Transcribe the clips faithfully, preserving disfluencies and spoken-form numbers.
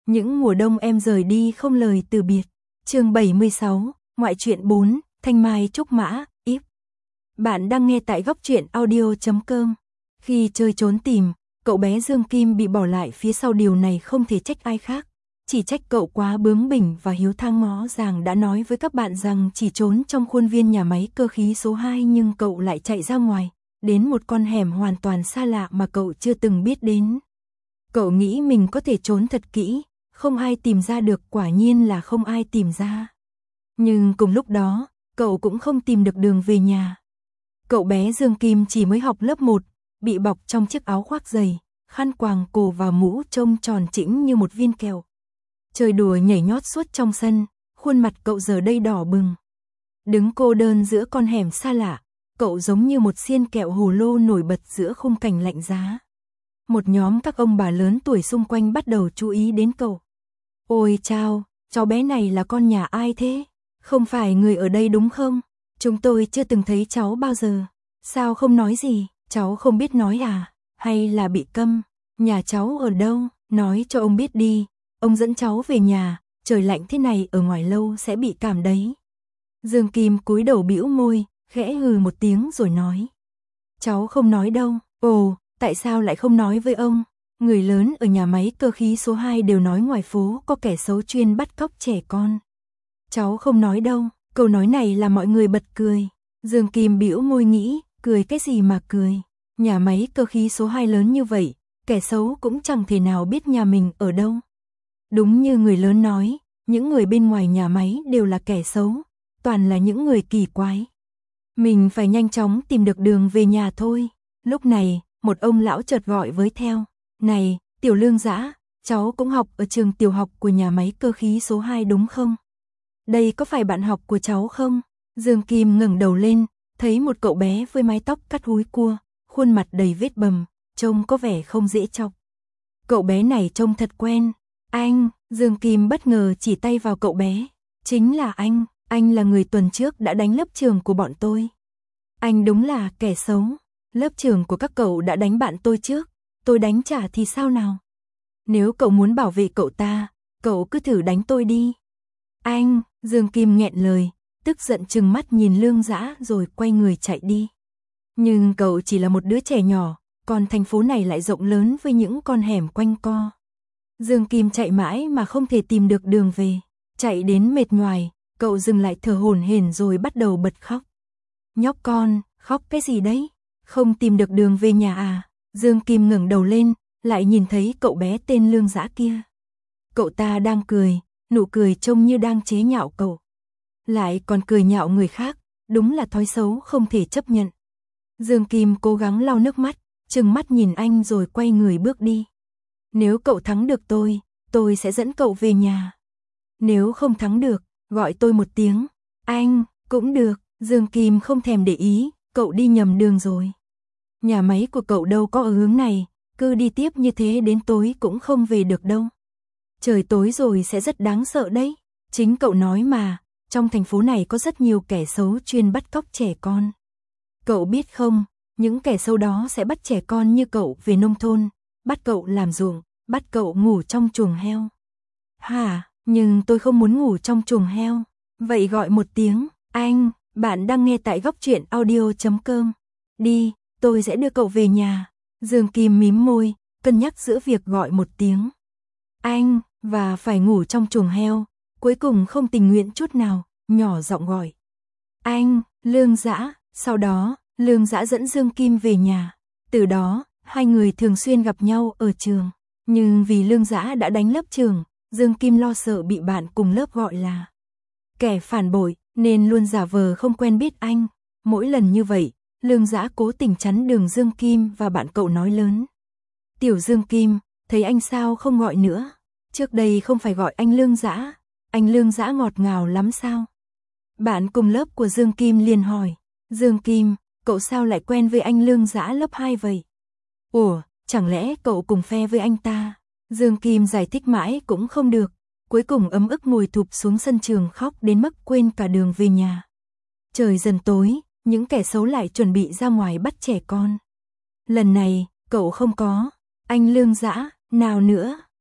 Những mùa đông em rời đi không lời từ biệt. Chương bảy mươi sáu, ngoại truyện bốn, Thanh Mai Trúc Mã, íp. Bạn đang nghe tại góc truyện audio chấm com. Khi chơi trốn tìm, cậu bé Dương Kim bị bỏ lại phía sau, điều này không thể trách ai khác. Chỉ trách cậu quá bướng bỉnh và hiếu thang. Ngó ràng đã nói với các bạn rằng chỉ trốn trong khuôn viên nhà máy cơ khí số hai, nhưng cậu lại chạy ra ngoài, đến một con hẻm hoàn toàn xa lạ mà cậu chưa từng biết đến. Cậu nghĩ mình có thể trốn thật kỹ, không ai tìm ra được, quả nhiên là không ai tìm ra. Nhưng cùng lúc đó, cậu cũng không tìm được đường về nhà. Cậu bé Dương Kim chỉ mới học lớp một, bị bọc trong chiếc áo khoác dày, khăn quàng cổ và mũ trông tròn trĩnh như một viên kẹo. Chơi đùa nhảy nhót suốt trong sân, khuôn mặt cậu giờ đây đỏ bừng. Đứng cô đơn giữa con hẻm xa lạ, cậu giống như một xiên kẹo hồ lô nổi bật giữa khung cảnh lạnh giá. Một nhóm các ông bà lớn tuổi xung quanh bắt đầu chú ý đến cậu. Ôi chao, cháu bé này là con nhà ai thế? Không phải người ở đây đúng không? Chúng tôi chưa từng thấy cháu bao giờ. Sao không nói gì? Cháu không biết nói à? Hay là bị câm? Nhà cháu ở đâu? Nói cho ông biết đi. Ông dẫn cháu về nhà, trời lạnh thế này ở ngoài lâu sẽ bị cảm đấy. Dương Kim cúi đầu bĩu môi, khẽ hừ một tiếng rồi nói. Cháu không nói đâu. Ồ, tại sao lại không nói với ông? Người lớn ở nhà máy cơ khí số hai đều nói ngoài phố có kẻ xấu chuyên bắt cóc trẻ con. Cháu không nói đâu. Câu nói này là mọi người bật cười. Dương Kim bĩu môi nghĩ, cười cái gì mà cười? Nhà máy cơ khí số hai lớn như vậy, kẻ xấu cũng chẳng thể nào biết nhà mình ở đâu. Đúng như người lớn nói, những người bên ngoài nhà máy đều là kẻ xấu, toàn là những người kỳ quái. Mình phải nhanh chóng tìm được đường về nhà thôi. Lúc này, một ông lão chợt gọi với theo. Này, Tiểu Lương Dã, cháu cũng học ở trường tiểu học của nhà máy cơ khí số hai đúng không? Đây có phải bạn học của cháu không? Dương Kim ngẩng đầu lên, thấy một cậu bé với mái tóc cắt húi cua, khuôn mặt đầy vết bầm, trông có vẻ không dễ chọc. Cậu bé này trông thật quen. Anh, Dương Kim bất ngờ chỉ tay vào cậu bé. Chính là anh, anh là người tuần trước đã đánh lớp trưởng của bọn tôi. Anh đúng là kẻ xấu. Lớp trưởng của các cậu đã đánh bạn tôi trước, tôi đánh trả thì sao nào? Nếu cậu muốn bảo vệ cậu ta, cậu cứ thử đánh tôi đi. Anh, Dương Kim nghẹn lời, tức giận trừng mắt nhìn Lương Dã rồi quay người chạy đi. Nhưng cậu chỉ là một đứa trẻ nhỏ, còn thành phố này lại rộng lớn với những con hẻm quanh co. Dương Kim chạy mãi mà không thể tìm được đường về. Chạy đến mệt nhoài, cậu dừng lại thở hổn hển rồi bắt đầu bật khóc. Nhóc con, khóc cái gì đấy? Không tìm được đường về nhà à? Dương Kim ngẩng đầu lên, lại nhìn thấy cậu bé tên Lương Dã kia. Cậu ta đang cười, nụ cười trông như đang chế nhạo cậu. Lại còn cười nhạo người khác, đúng là thói xấu không thể chấp nhận. Dương Kim cố gắng lau nước mắt, trừng mắt nhìn anh rồi quay người bước đi. Nếu cậu thắng được tôi, tôi sẽ dẫn cậu về nhà. Nếu không thắng được, gọi tôi một tiếng. Anh, cũng được. Dương Kim không thèm để ý, cậu đi nhầm đường rồi. Nhà máy của cậu đâu có ở hướng này, cứ đi tiếp như thế đến tối cũng không về được đâu. Trời tối rồi sẽ rất đáng sợ đấy. Chính cậu nói mà, trong thành phố này có rất nhiều kẻ xấu chuyên bắt cóc trẻ con. Cậu biết không, những kẻ xấu đó sẽ bắt trẻ con như cậu về nông thôn, bắt cậu làm ruộng, bắt cậu ngủ trong chuồng heo. Hả, nhưng tôi không muốn ngủ trong chuồng heo. Vậy gọi một tiếng, anh, bạn đang nghe tại góc truyện audio chấm com. Đi, tôi sẽ đưa cậu về nhà. Dương Kim mím môi, cân nhắc giữa việc gọi một tiếng anh và phải ngủ trong chuồng heo, cuối cùng không tình nguyện chút nào, nhỏ giọng gọi. Anh, Lương Dã. Sau đó, Lương Dã dẫn Dương Kim về nhà. Từ đó, hai người thường xuyên gặp nhau ở trường. Nhưng vì Lương Dã đã đánh lớp trưởng, Dương Kim lo sợ bị bạn cùng lớp gọi là kẻ phản bội, nên luôn giả vờ không quen biết anh. Mỗi lần như vậy, Lương Dã cố tình chắn đường Dương Kim và bạn cậu nói lớn. Tiểu Dương Kim, thấy anh sao không gọi nữa? Trước đây không phải gọi anh Lương Dã, anh Lương Dã ngọt ngào lắm sao? Bạn cùng lớp của Dương Kim liền hỏi. Dương Kim, cậu sao lại quen với anh Lương Dã lớp hai vậy? Ủa, chẳng lẽ cậu cùng phe với anh ta? Dương Kim giải thích mãi cũng không được, cuối cùng ấm ức ngồi thụp xuống sân trường khóc đến mức quên cả đường về nhà. Trời dần tối, những kẻ xấu lại chuẩn bị ra ngoài bắt trẻ con. Lần này, cậu không có. Anh Lương Dã, nào nữa,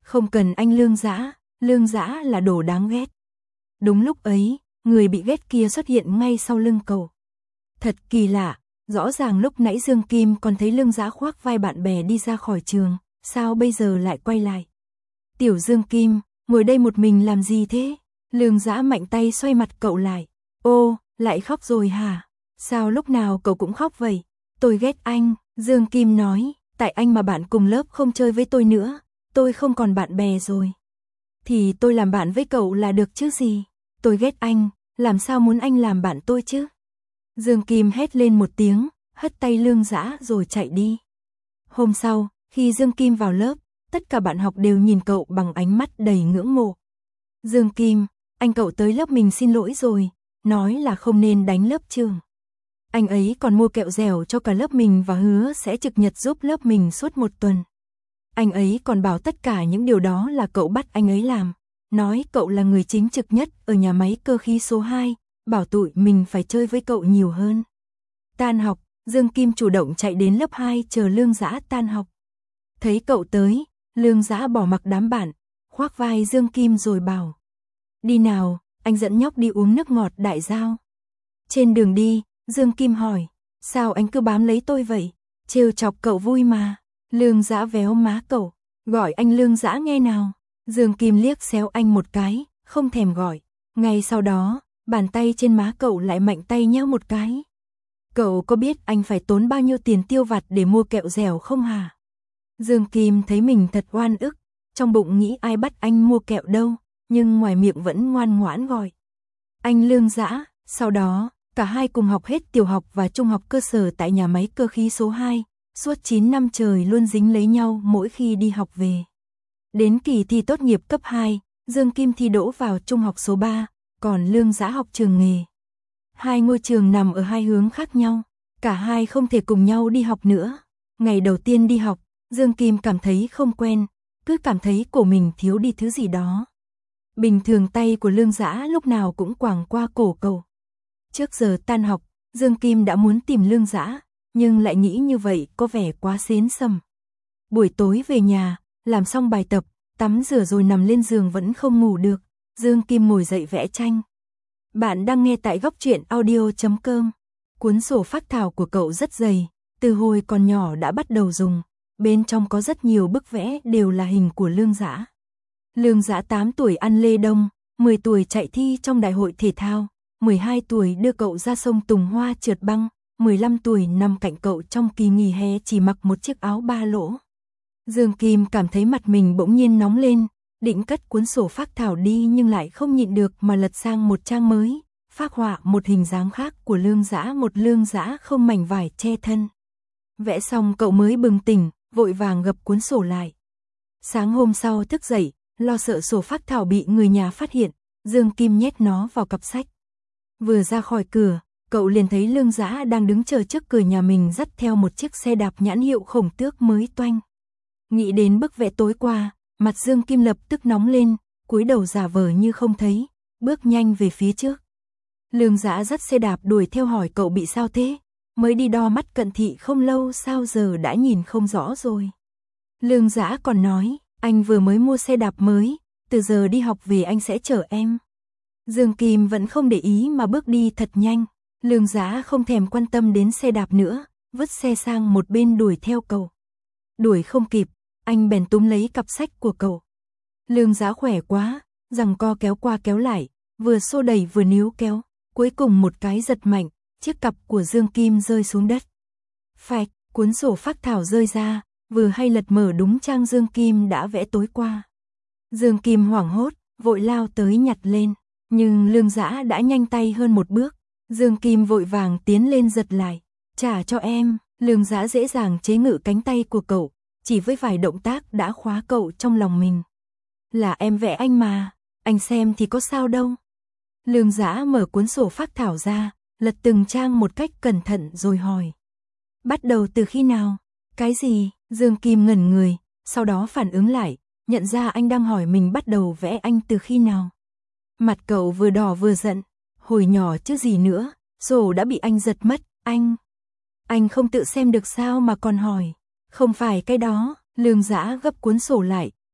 Không cần anh Lương Dã, Lương Dã là đồ đáng ghét. Đúng lúc ấy, người bị ghét kia xuất hiện ngay sau lưng cậu. Thật kỳ lạ, rõ ràng lúc nãy Dương Kim còn thấy Lương Dã khoác vai bạn bè đi ra khỏi trường, sao bây giờ lại quay lại? Tiểu Dương Kim, ngồi đây một mình làm gì thế? Lương Dã mạnh tay xoay mặt cậu lại. Ô, lại khóc rồi hả? Sao lúc nào cậu cũng khóc vậy? Tôi ghét anh, Dương Kim nói, tại anh mà bạn cùng lớp không chơi với tôi nữa, tôi không còn bạn bè rồi. Thì tôi làm bạn với cậu là được chứ gì? Tôi ghét anh, làm sao muốn anh làm bạn tôi chứ? Dương Kim hét lên một tiếng, hất tay Lương Dã rồi chạy đi. Hôm sau, khi Dương Kim vào lớp, tất cả bạn học đều nhìn cậu bằng ánh mắt đầy ngưỡng mộ. Dương Kim, anh cậu tới lớp mình xin lỗi rồi, nói là không nên đánh lớp trường. Anh ấy còn mua kẹo dẻo cho cả lớp mình và hứa sẽ trực nhật giúp lớp mình suốt một tuần. Anh ấy còn bảo tất cả những điều đó là cậu bắt anh ấy làm, nói cậu là người chính trực nhất ở nhà máy cơ khí số hai, bảo tụi mình phải chơi với cậu nhiều hơn. Tan học, Dương Kim chủ động chạy đến lớp hai chờ Lương Dã tan học. Thấy cậu tới, Lương Dã bỏ mặc đám bạn, khoác vai Dương Kim rồi bảo. Đi nào, anh dẫn nhóc đi uống nước ngọt Đại Giao. Trên đường đi, Dương Kim hỏi, sao anh cứ bám lấy tôi vậy? Trêu chọc cậu vui mà. Lương Dã véo má cậu, gọi anh Lương Dã nghe nào. Dương Kim liếc xéo anh một cái, không thèm gọi. Ngay sau đó, bàn tay trên má cậu lại mạnh tay nhéo một cái. Cậu có biết anh phải tốn bao nhiêu tiền tiêu vặt để mua kẹo dẻo không hả? Dương Kim thấy mình thật oan ức, trong bụng nghĩ ai bắt anh mua kẹo đâu, nhưng ngoài miệng vẫn ngoan ngoãn gọi. Anh Lương Dã, sau đó, cả hai cùng học hết tiểu học và trung học cơ sở tại nhà máy cơ khí số hai, suốt chín năm trời luôn dính lấy nhau mỗi khi đi học về. Đến kỳ thi tốt nghiệp cấp hai, Dương Kim thi đỗ vào trung học số ba, còn Lương Dã học trường nghề. Hai ngôi trường nằm ở hai hướng khác nhau, cả hai không thể cùng nhau đi học nữa. Ngày đầu tiên đi học, Dương Kim cảm thấy không quen, cứ cảm thấy cổ mình thiếu đi thứ gì đó. Bình thường tay của Lương Dã lúc nào cũng quàng qua cổ cậu. Trước giờ tan học, Dương Kim đã muốn tìm Lương Dã, nhưng lại nghĩ như vậy có vẻ quá xến xầm. Buổi tối về nhà, làm xong bài tập, tắm rửa rồi nằm lên giường vẫn không ngủ được, Dương Kim ngồi dậy vẽ tranh. Bạn đang nghe tại góc truyện audio chấm com. Cuốn sổ phác thảo của cậu rất dày, từ hồi còn nhỏ đã bắt đầu dùng, bên trong có rất nhiều bức vẽ đều là hình của Lương Dã. Lương Dã tám tuổi ăn lê đông, mười tuổi chạy thi trong đại hội thể thao, mười hai tuổi đưa cậu ra sông Tùng Hoa trượt băng, mười lăm tuổi nằm cạnh cậu trong kỳ nghỉ hè chỉ mặc một chiếc áo ba lỗ. Dương Kim cảm thấy mặt mình bỗng nhiên nóng lên, định cất cuốn sổ phác thảo đi nhưng lại không nhịn được mà lật sang một trang mới, phác họa một hình dáng khác của Lương Dã, một Lương Dã không mảnh vải che thân. Vẽ xong cậu mới bừng tỉnh, vội vàng gập cuốn sổ lại. Sáng hôm sau thức dậy, lo sợ sổ phác thảo bị người nhà phát hiện, Dương Kim nhét nó vào cặp sách. Vừa ra khỏi cửa, cậu liền thấy Lương Dã đang đứng chờ trước cửa nhà mình dắt theo một chiếc xe đạp nhãn hiệu Khổng Tước mới toanh. Nghĩ đến bức vẽ tối qua, mặt Dương Kim lập tức nóng lên, cúi đầu giả vờ như không thấy, bước nhanh về phía trước. Lương Dã dắt xe đạp đuổi theo hỏi cậu bị sao thế, mới đi đo mắt cận thị không lâu sao giờ đã nhìn không rõ rồi. Lương Dã còn nói, anh vừa mới mua xe đạp mới, từ giờ đi học về anh sẽ chở em. Dương Kim vẫn không để ý mà bước đi thật nhanh, Lương Dã không thèm quan tâm đến xe đạp nữa, vứt xe sang một bên đuổi theo cậu. Đuổi không kịp, anh bèn túm lấy cặp sách của cậu. Lương Dã khỏe quá, giằng co kéo qua kéo lại, vừa xô đẩy vừa níu kéo, cuối cùng một cái giật mạnh, chiếc cặp của Dương Kim rơi xuống đất. Phạch, cuốn sổ phác thảo rơi ra, vừa hay lật mở đúng trang Dương Kim đã vẽ tối qua. Dương Kim hoảng hốt, vội lao tới nhặt lên, nhưng Lương Dã đã nhanh tay hơn một bước. Dương Kim vội vàng tiến lên giật lại, trả cho em. Lương Dã dễ dàng chế ngự cánh tay của cậu, chỉ với vài động tác đã khóa cậu trong lòng mình. Là em vẽ anh mà, anh xem thì có sao đâu. Lương Dã mở cuốn sổ phác thảo ra, lật từng trang một cách cẩn thận rồi hỏi. Bắt đầu từ khi nào? Cái gì? Dương Kim ngẩn người, sau đó phản ứng lại, nhận ra anh đang hỏi mình bắt đầu vẽ anh từ khi nào. Mặt cậu vừa đỏ vừa giận, hồi nhỏ chứ gì nữa, sổ đã bị anh giật mất, anh... Anh không tự xem được sao mà còn hỏi. Không phải cái đó, Lương Dã gấp cuốn sổ lại,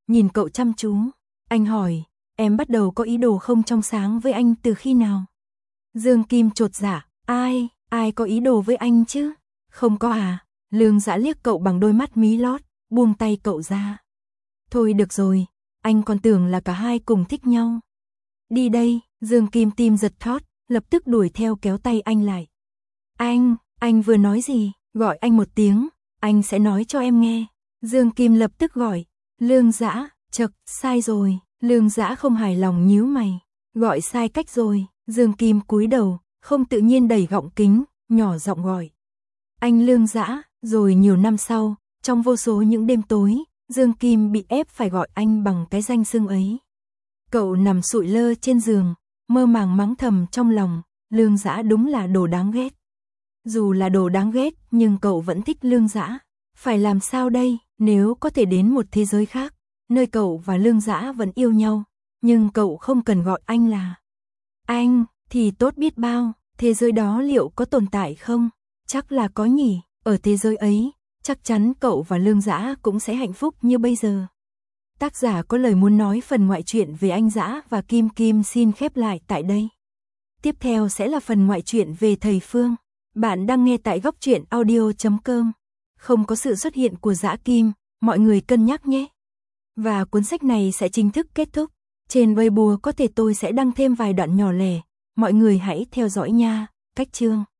nhìn cậu chăm chú. Anh hỏi, em bắt đầu có ý đồ không trong sáng với anh từ khi nào? Dương Kim chột dạ, ai, ai có ý đồ với anh chứ? Không có à? Lương Dã liếc cậu bằng đôi mắt mí lót, buông tay cậu ra. Thôi được rồi, anh còn tưởng là cả hai cùng thích nhau. Đi đây, Dương Kim tim giật thót, lập tức đuổi theo kéo tay anh lại. Anh, anh vừa nói gì? Gọi anh một tiếng, anh sẽ nói cho em nghe. Dương Kim lập tức gọi, Lương Dã, chậc, sai rồi. Lương Dã không hài lòng nhíu mày, gọi sai cách rồi. Dương Kim cúi đầu, không tự nhiên đẩy gọng kính, nhỏ giọng gọi. Anh Lương Dã. Rồi nhiều năm sau, trong vô số những đêm tối, Dương Kim bị ép phải gọi anh bằng cái danh xưng ấy. Cậu nằm sụi lơ trên giường, mơ màng mắng thầm trong lòng, Lương Dã đúng là đồ đáng ghét. Dù là đồ đáng ghét, nhưng cậu vẫn thích Lương Dã. Phải làm sao đây, nếu có thể đến một thế giới khác, nơi cậu và Lương Dã vẫn yêu nhau, nhưng cậu không cần gọi anh là anh, thì tốt biết bao. Thế giới đó liệu có tồn tại không? Chắc là có nhỉ. Ở thế giới ấy, chắc chắn cậu và Lương Dã cũng sẽ hạnh phúc như bây giờ. Tác giả có lời muốn nói phần ngoại truyện về anh Dã và Kim Kim xin khép lại tại đây. Tiếp theo sẽ là phần ngoại truyện về thầy Phương. Bạn đang nghe tại góc truyện audio chấm com. Không có sự xuất hiện của Dã Kim, mọi người cân nhắc nhé. Và cuốn sách này sẽ chính thức kết thúc. Trên Weibo có thể tôi sẽ đăng thêm vài đoạn nhỏ lẻ. Mọi người hãy theo dõi nha. Cách chương.